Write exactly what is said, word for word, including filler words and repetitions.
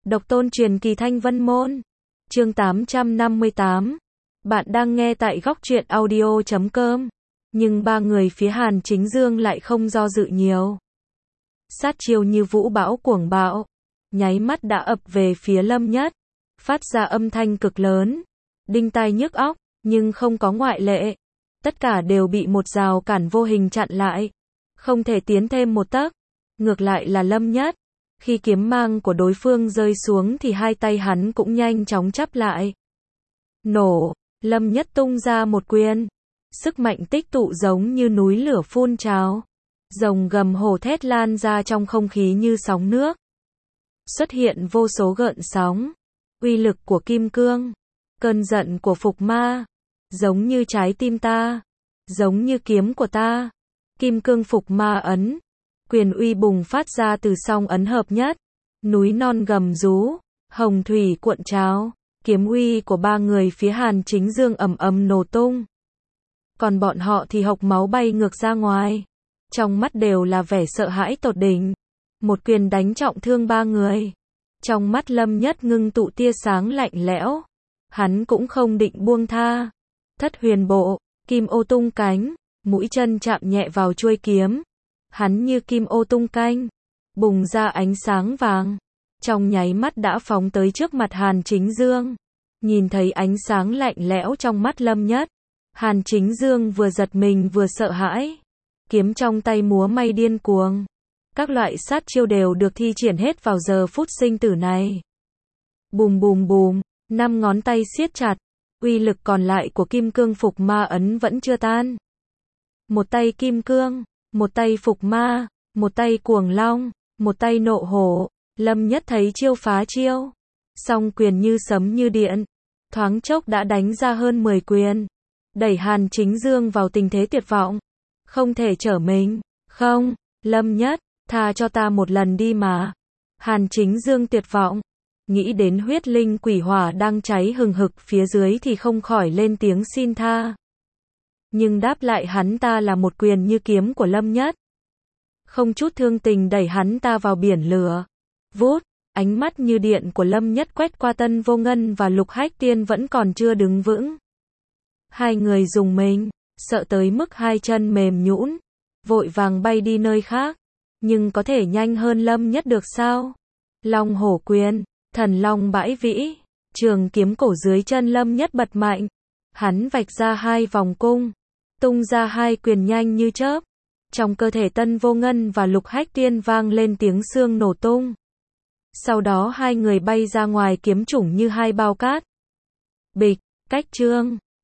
Độc tôn truyền kỳ Thanh Vân Môn. Chương tám trăm năm mươi tám. Bạn đang nghe tại góc truyện audio chấm com. Nhưng ba người phía Hàn Chính Dương lại không do dự nhiều. Sát chiêu như vũ bão cuồng bạo, nháy mắt đã ập về phía Lâm Nhất, phát ra âm thanh cực lớn, đinh tai nhức óc, nhưng không có ngoại lệ. Tất cả đều bị một rào cản vô hình chặn lại, không thể tiến thêm một tấc. Ngược lại là Lâm Nhất, khi kiếm mang của đối phương rơi xuống thì hai tay hắn cũng nhanh chóng chắp lại. Nổ, Lâm Nhất tung ra một quyền, sức mạnh tích tụ giống như núi lửa phun trào, rồng gầm hổ thét lan ra trong không khí như sóng nước. Xuất hiện vô số gợn sóng, uy lực của kim cương, cơn giận của phục ma, giống như trái tim ta, giống như kiếm của ta. Kim cương phục ma ấn, quyền uy bùng phát ra từ song ấn hợp nhất, núi non gầm rú, hồng thủy cuộn trào, kiếm uy của ba người phía Hàn Chính Dương ầm ầm nổ tung. Còn bọn họ thì hộc máu bay ngược ra ngoài, trong mắt đều là vẻ sợ hãi tột đỉnh. Một quyền đánh trọng thương ba người. Trong mắt Lâm Nhất ngưng tụ tia sáng lạnh lẽo, hắn cũng không định buông tha. Thất huyền bộ, kim ô tung cánh, mũi chân chạm nhẹ vào chuôi kiếm. Hắn như kim ô tung canh, bùng ra ánh sáng vàng, trong nháy mắt đã phóng tới trước mặt Hàn Chính Dương. Nhìn thấy ánh sáng lạnh lẽo trong mắt Lâm Nhất, Hàn Chính Dương vừa giật mình vừa sợ hãi. Kiếm trong tay múa may điên cuồng, các loại sát chiêu đều được thi triển hết vào giờ phút sinh tử này. Bùm bùm bùm, năm ngón tay siết chặt, uy lực còn lại của kim cương phục ma ấn vẫn chưa tan. Một tay kim cương, một tay phục ma, một tay cuồng long, một tay nộ hổ. Lâm Nhất thấy chiêu phá chiêu, song quyền như sấm như điện, thoáng chốc đã đánh ra hơn mười quyền, đẩy Hàn Chính Dương vào tình thế tuyệt vọng. Không thể trở mình, không, Lâm Nhất, tha cho ta một lần đi mà. Hàn Chính Dương tuyệt vọng, nghĩ đến huyết linh quỷ hỏa đang cháy hừng hực phía dưới thì không khỏi lên tiếng xin tha. Nhưng đáp lại hắn ta là một quyền như kiếm của Lâm Nhất, không chút thương tình đẩy hắn ta vào biển lửa. Vút, ánh mắt như điện của Lâm Nhất quét qua Tân Vô Ngân và Lục Hách Tiên vẫn còn chưa đứng vững. Hai người rùng mình, sợ tới mức hai chân mềm nhũn, vội vàng bay đi nơi khác. Nhưng có thể nhanh hơn Lâm Nhất được sao? Long hổ quyền, thần long bãi vĩ, trường kiếm cổ dưới chân Lâm Nhất bật mạnh. Hắn vạch ra hai vòng cung, tung ra hai quyền nhanh như chớp. Trong cơ thể Tân Vô Ngân và Lục Hách Tiên vang lên tiếng xương nổ tung. Sau đó hai người bay ra ngoài kiếm chủng như hai bao cát. Bịch, cách chương.